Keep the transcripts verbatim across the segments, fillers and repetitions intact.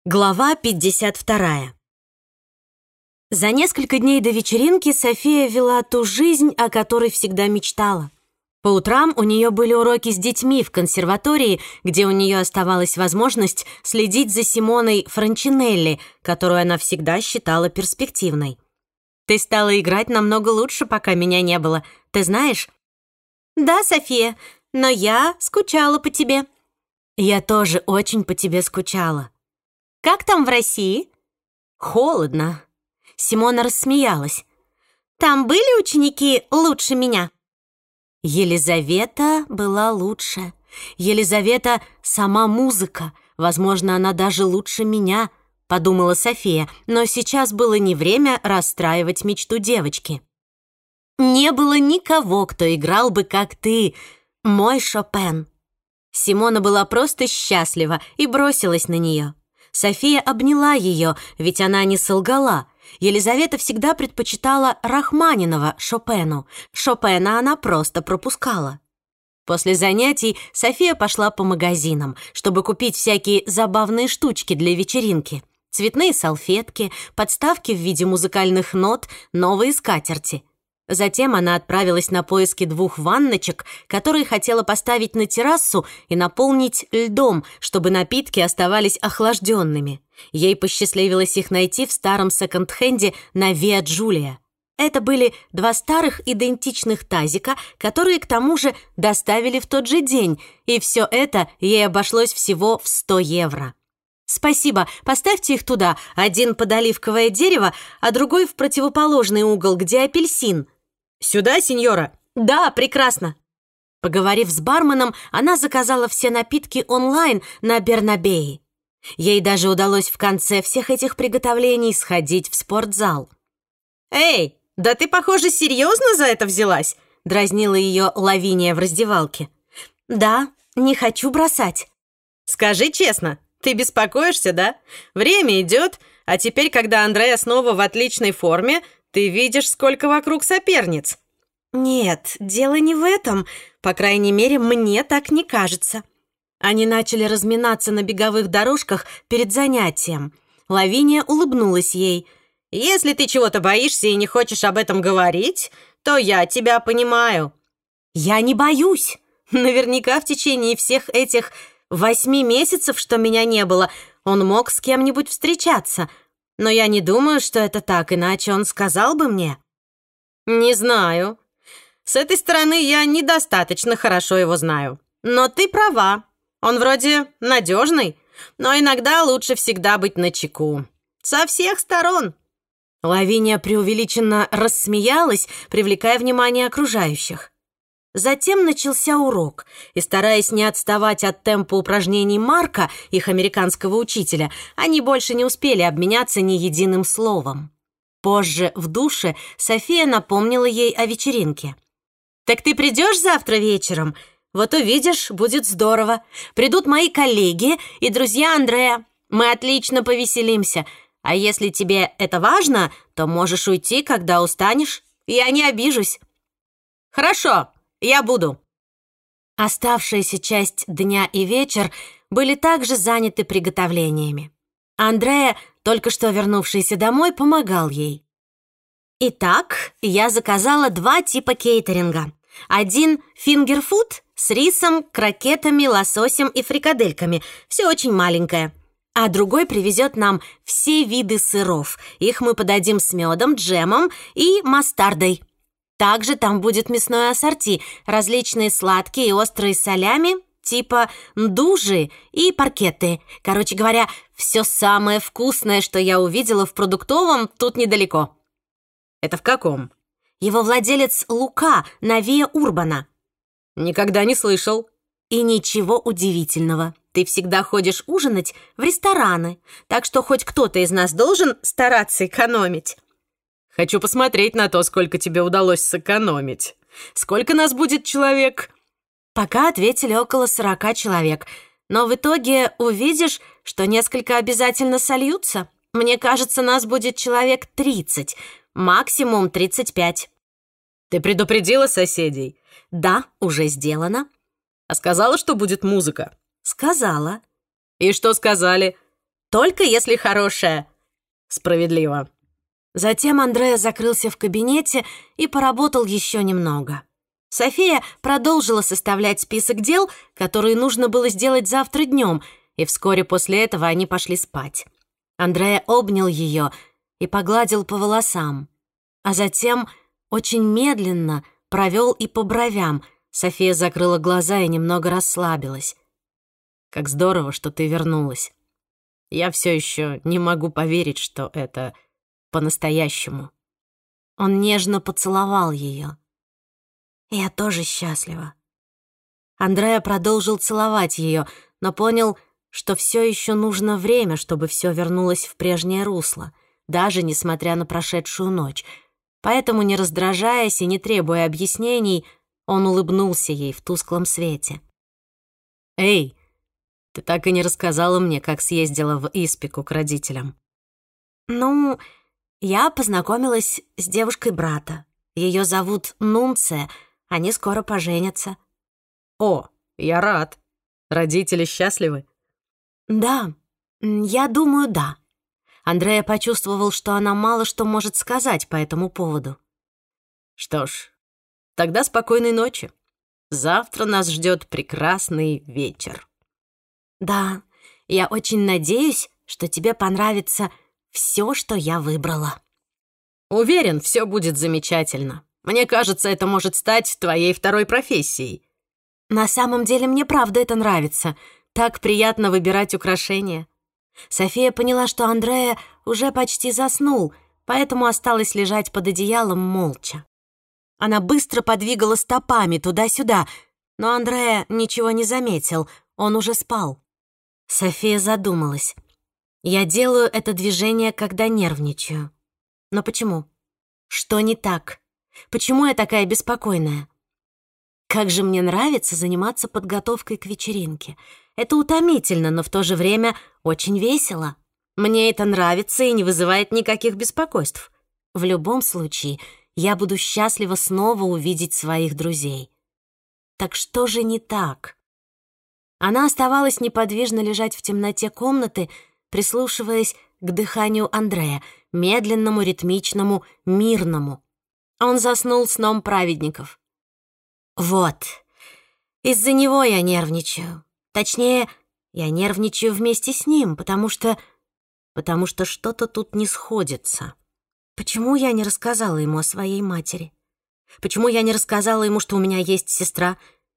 Глава пятьдесят вторая. За несколько дней до вечеринки София вела ту жизнь, о которой всегда мечтала. По утрам у нее были уроки с детьми в консерватории, где у нее оставалась возможность следить за Симоной Франчинелли, которую она всегда считала перспективной. «Ты стала играть намного лучше, пока меня не было, ты знаешь?» «Да, София, но я скучала по тебе». «Я тоже очень по тебе скучала». «Как там в России?» «Холодно». Симона рассмеялась. «Там были ученики лучше меня?» Елизавета была лучше. Елизавета — сама музыка. Возможно, она даже лучше меня, подумала София, но сейчас было не время расстраивать мечту девочки. «Не было никого, кто играл бы, как ты, мой Шопен». Симона была просто счастлива и бросилась на нее. София обняла ее, ведь она не солгала. Елизавета всегда предпочитала Рахманинова Шопену. Шопена она просто пропускала. После занятий София пошла по магазинам, чтобы купить всякие забавные штучки для вечеринки. Цветные салфетки, подставки в виде музыкальных нот, новые скатерти. Затем она отправилась на поиски двух ванночек, которые хотела поставить на террасу и наполнить льдом, чтобы напитки оставались охлажденными. Ей посчастливилось их найти в старом секонд-хенде на Виа Джулия. Это были два старых идентичных тазика, которые, к тому же, доставили в тот же день, и все это ей обошлось всего в сто евро. «Спасибо, поставьте их туда, один под оливковое дерево, а другой в противоположный угол, где апельсин». «Сюда, сеньора?» «Да, прекрасно». Поговорив с барменом, она заказала все напитки онлайн на Бернабеи. Ей даже удалось в конце всех этих приготовлений сходить в спортзал. «Эй, да ты, похоже, серьезно за это взялась?» — дразнила ее Лавиния в раздевалке. «Да, не хочу бросать». «Скажи честно, ты беспокоишься, да? Время идет, а теперь, когда Андреа снова в отличной форме, ты видишь, сколько вокруг соперниц». «Нет, дело не в этом. По крайней мере, мне так не кажется». Они начали разминаться на беговых дорожках перед занятием. Лавиния улыбнулась ей. «Если ты чего-то боишься и не хочешь об этом говорить, то я тебя понимаю». «Я не боюсь. Наверняка в течение всех этих восьми месяцев, что меня не было, он мог с кем-нибудь встречаться. Но я не думаю, что это так, иначе он сказал бы мне». «Не знаю. С этой стороны я недостаточно хорошо его знаю. Но ты права. Он вроде надежный, но иногда лучше всегда быть начеку. Со всех сторон». Лавиния преувеличенно рассмеялась, привлекая внимание окружающих. Затем начался урок, и, стараясь не отставать от темпа упражнений Марка, их американского учителя, они больше не успели обменяться ни единым словом. Позже, в душе, София напомнила ей о вечеринке. «Так ты придешь завтра вечером? Вот увидишь, будет здорово. Придут мои коллеги и друзья Андреа. Мы отлично повеселимся. А если тебе это важно, то можешь уйти, когда устанешь. Я не обижусь». «Хорошо, я буду». Оставшаяся часть дня и вечер были также заняты приготовлениями. Андреа, только что вернувшийся домой, помогал ей. «Итак, я заказала два типа кейтеринга. Один фингерфуд с рисом, крокетами, лососем и фрикадельками. Все очень маленькое. А другой привезет нам все виды сыров. Их мы подадим с медом, джемом и мастардой. Также там будет мясное ассорти, различные сладкие и острые солями, типа ндужи и паркетты. Короче говоря, все самое вкусное, что я увидела в продуктовом, тут недалеко». «Это в каком?» «Его владелец Лука на Виа Урбана». «Никогда не слышал». «И ничего удивительного. Ты всегда ходишь ужинать в рестораны, так что хоть кто-то из нас должен стараться экономить». «Хочу посмотреть на то, сколько тебе удалось сэкономить. Сколько нас будет человек?» Пока ответили около сорока человек, но в итоге увидишь, что несколько обязательно сольются. Мне кажется, нас будет человек тридцать, максимум тридцать пять. «Ты предупредила соседей?» «Да, уже сделано». «А сказала, что будет музыка?» «Сказала». «И что сказали?» Только если хорошая. Справедливо. Затем Андреа закрылся в кабинете и поработал еще немного. София продолжила составлять список дел, которые нужно было сделать завтра днем, и вскоре после этого они пошли спать. Андреа обнял ее и погладил по волосам, а затем очень медленно провел и по бровям. София закрыла глаза и немного расслабилась. «Как здорово, что ты вернулась. Я все еще не могу поверить, что это по-настоящему». Он нежно поцеловал ее. «Я тоже счастлива». Андреа продолжил целовать ее, но понял, что все еще нужно время, чтобы все вернулось в прежнее русло, даже несмотря на прошедшую ночь. Поэтому, не раздражаясь и не требуя объяснений, он улыбнулся ей в тусклом свете. «Эй, ты так и не рассказала мне, как съездила в Испику к родителям». «Ну, я познакомилась с девушкой брата. Ее зовут Нунция, они скоро поженятся». «О, я рад. Родители счастливы?» «Да, я думаю, да». Андреа почувствовал, что она мало что может сказать по этому поводу. «Что ж, тогда спокойной ночи. Завтра нас ждет прекрасный вечер». «Да, я очень надеюсь, что тебе понравится все, что я выбрала». «Уверен, все будет замечательно. Мне кажется, это может стать твоей второй профессией». «На самом деле мне правда это нравится. Так приятно выбирать украшения». София поняла, что Андреа уже почти заснул, поэтому осталась лежать под одеялом молча. Она быстро подвигала стопами туда-сюда, но Андреа ничего не заметил, он уже спал. София задумалась. «Я делаю это движение, когда нервничаю. Но почему? Что не так? Почему я такая беспокойная? Как же мне нравится заниматься подготовкой к вечеринке. Это утомительно, но в то же время очень весело. Мне это нравится и не вызывает никаких беспокойств. В любом случае, я буду счастлива снова увидеть своих друзей. Так что же не так?» Она оставалась неподвижно лежать в темноте комнаты, прислушиваясь к дыханию Андреа, медленному, ритмичному, мирному. Он заснул сном праведников. «Вот, из-за него я нервничаю. Точнее, я нервничаю вместе с ним, потому что... потому что что-то тут не сходится. Почему я не рассказала ему о своей матери? Почему я не рассказала ему, что у меня есть сестра?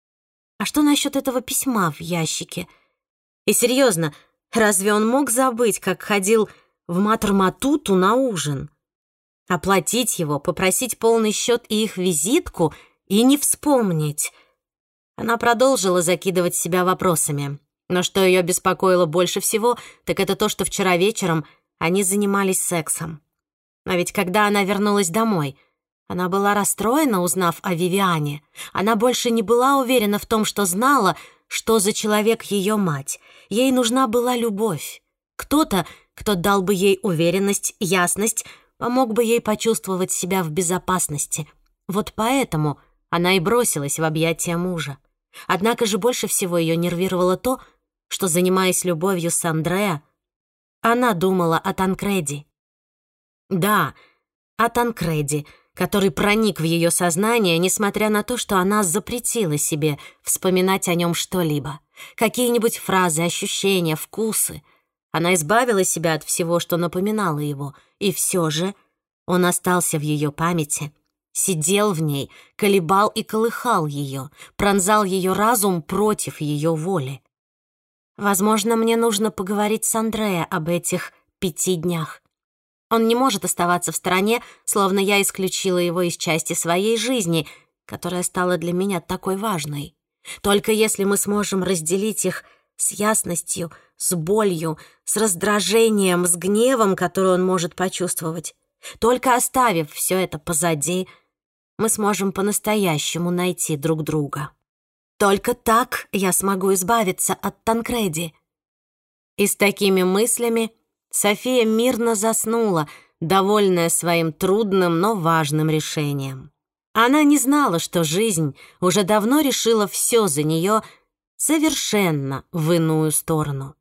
А что насчет этого письма в ящике? И серьезно, разве он мог забыть, как ходил в Матер-Матуту на ужин? Оплатить его, попросить полный счет и их визитку и не вспомнить?» Она продолжила закидывать себя вопросами. Но что ее беспокоило больше всего, так это то, что вчера вечером они занимались сексом. А ведь когда она вернулась домой, она была расстроена, узнав о Вивиане. Она больше не была уверена в том, что знала, что за человек ее мать. Ей нужна была любовь. Кто-то, кто дал бы ей уверенность, ясность, помог бы ей почувствовать себя в безопасности. Вот поэтому она и бросилась в объятия мужа. Однако же больше всего ее нервировало то, что, занимаясь любовью с Андреа, она думала о Танкреди. Да, о Танкреди, который проник в ее сознание, несмотря на то, что она запретила себе вспоминать о нем что-либо. Какие-нибудь фразы, ощущения, вкусы. Она избавила себя от всего, что напоминало его, и все же он остался в ее памяти, сидел в ней, колебал и колыхал ее, пронзал ее разум против ее воли. Возможно, мне нужно поговорить с Андреа об этих пяти днях. Он не может оставаться в стороне, словно я исключила его из части своей жизни, которая стала для меня такой важной. Только если мы сможем разделить их с ясностью, с болью, с раздражением, с гневом, который он может почувствовать, только оставив все это позади, мы сможем по-настоящему найти друг друга. Только так я смогу избавиться от Танкреди. И с такими мыслями София мирно заснула, довольная своим трудным, но важным решением. Она не знала, что жизнь уже давно решила все за нее совершенно в иную сторону.